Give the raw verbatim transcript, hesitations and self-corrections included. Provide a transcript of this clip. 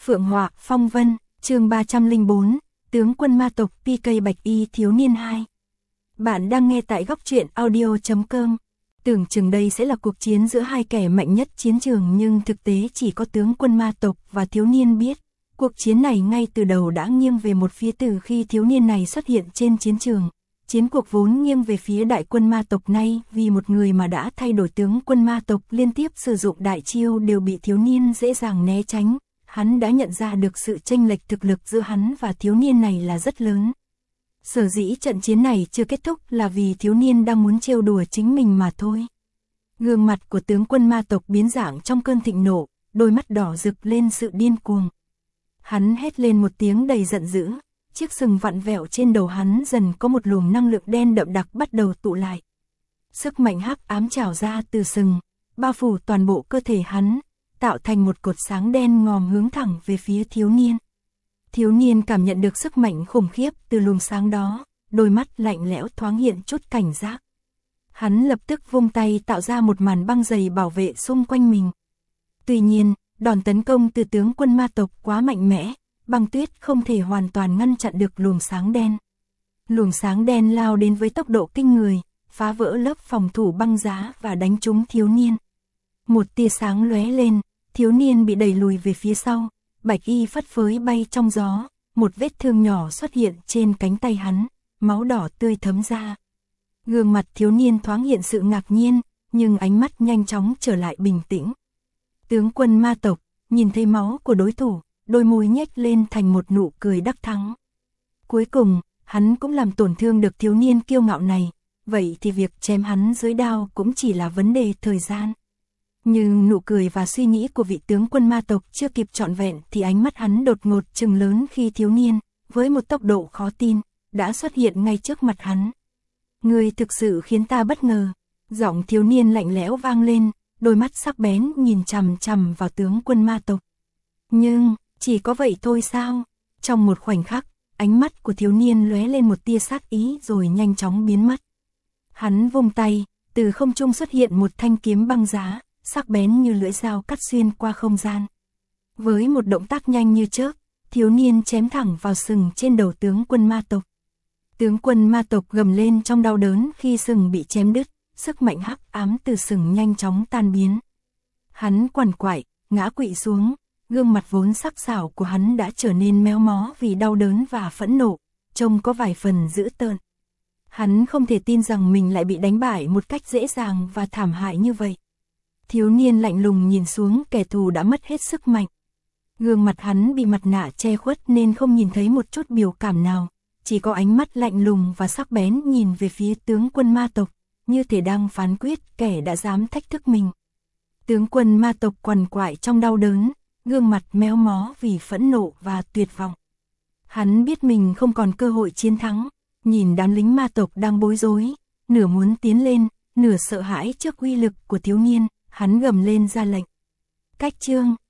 Phượng Họa Phong Vân, chương ba trăm lẻ bốn, tướng quân ma tộc pê ca Bạch Y thiếu niên hai. Bạn đang nghe tại góc truyện audio chấm com. Tưởng chừng đây sẽ là cuộc chiến giữa hai kẻ mạnh nhất chiến trường, nhưng thực tế chỉ có tướng quân ma tộc và thiếu niên biết. Cuộc chiến này ngay từ đầu đã nghiêng về một phía từ khi thiếu niên này xuất hiện trên chiến trường. Chiến cuộc vốn nghiêng về phía đại quân ma tộc, nay vì một người mà đã thay đổi tướng quân ma tộc liên tiếp sử dụng đại chiêu đều bị thiếu niên dễ dàng né tránh. Hắn đã nhận ra được sự chênh lệch thực lực giữa hắn và thiếu niên này là rất lớn. Sở dĩ trận chiến này chưa kết thúc là vì thiếu niên đang muốn trêu đùa chính mình mà thôi. Gương mặt của tướng quân ma tộc biến dạng trong cơn thịnh nộ, đôi mắt đỏ rực lên sự điên cuồng. Hắn hét lên một tiếng đầy giận dữ, chiếc sừng vặn vẹo trên đầu hắn dần có một luồng năng lượng đen đậm đặc bắt đầu tụ lại. Sức mạnh hắc ám trào ra từ sừng, bao phủ toàn bộ cơ thể hắn, tạo thành một cột sáng đen ngòm hướng thẳng về phía thiếu niên. Thiếu niên cảm nhận được sức mạnh khủng khiếp từ luồng sáng đó, đôi mắt lạnh lẽo thoáng hiện chút cảnh giác. Hắn lập tức vung tay tạo ra một màn băng dày bảo vệ xung quanh mình. Tuy nhiên, đòn tấn công từ tướng quân ma tộc quá mạnh mẽ, băng tuyết không thể hoàn toàn ngăn chặn được luồng sáng đen. Luồng sáng đen lao đến với tốc độ kinh người, phá vỡ lớp phòng thủ băng giá và đánh trúng thiếu niên. Một tia sáng lóe lên, thiếu niên bị đẩy lùi về phía sau, bạch y phất phới bay trong gió, một vết thương nhỏ xuất hiện trên cánh tay hắn, máu đỏ tươi thấm ra. Gương mặt thiếu niên thoáng hiện sự ngạc nhiên, nhưng ánh mắt nhanh chóng trở lại bình tĩnh. Tướng quân ma tộc, nhìn thấy máu của đối thủ, đôi môi nhếch lên thành một nụ cười đắc thắng. Cuối cùng, hắn cũng làm tổn thương được thiếu niên kiêu ngạo này, vậy thì việc chém hắn dưới đao cũng chỉ là vấn đề thời gian. Nhưng nụ cười và suy nghĩ của vị tướng quân ma tộc chưa kịp trọn vẹn thì ánh mắt hắn đột ngột trừng lớn khi thiếu niên, với một tốc độ khó tin, đã xuất hiện ngay trước mặt hắn. Ngươi thực sự khiến ta bất ngờ. Giọng thiếu niên lạnh lẽo vang lên, đôi mắt sắc bén nhìn chằm chằm vào tướng quân ma tộc. Nhưng, chỉ có vậy thôi sao? Trong một khoảnh khắc, ánh mắt của thiếu niên lóe lên một tia sát ý rồi nhanh chóng biến mất. Hắn vung tay, từ không trung xuất hiện một thanh kiếm băng giá, sắc bén như lưỡi dao cắt xuyên qua không gian. Với một động tác nhanh như chớp, thiếu niên chém thẳng vào sừng trên đầu tướng quân ma tộc. Tướng quân ma tộc gầm lên trong đau đớn khi sừng bị chém đứt, sức mạnh hắc ám từ sừng nhanh chóng tan biến. Hắn quằn quại, ngã quỵ xuống, gương mặt vốn sắc sảo của hắn đã trở nên méo mó vì đau đớn và phẫn nộ, trông có vài phần dữ tợn. Hắn không thể tin rằng mình lại bị đánh bại một cách dễ dàng và thảm hại như vậy. Thiếu niên lạnh lùng nhìn xuống kẻ thù đã mất hết sức mạnh. Gương mặt hắn bị mặt nạ che khuất nên không nhìn thấy một chút biểu cảm nào, chỉ có ánh mắt lạnh lùng và sắc bén nhìn về phía tướng quân ma tộc, như thể đang phán quyết kẻ đã dám thách thức mình. Tướng quân ma tộc quằn quại trong đau đớn, gương mặt méo mó vì phẫn nộ và tuyệt vọng. Hắn biết mình không còn cơ hội chiến thắng, nhìn đám lính ma tộc đang bối rối, nửa muốn tiến lên, nửa sợ hãi trước uy lực của thiếu niên, hắn gầm lên ra lệnh. Cách chương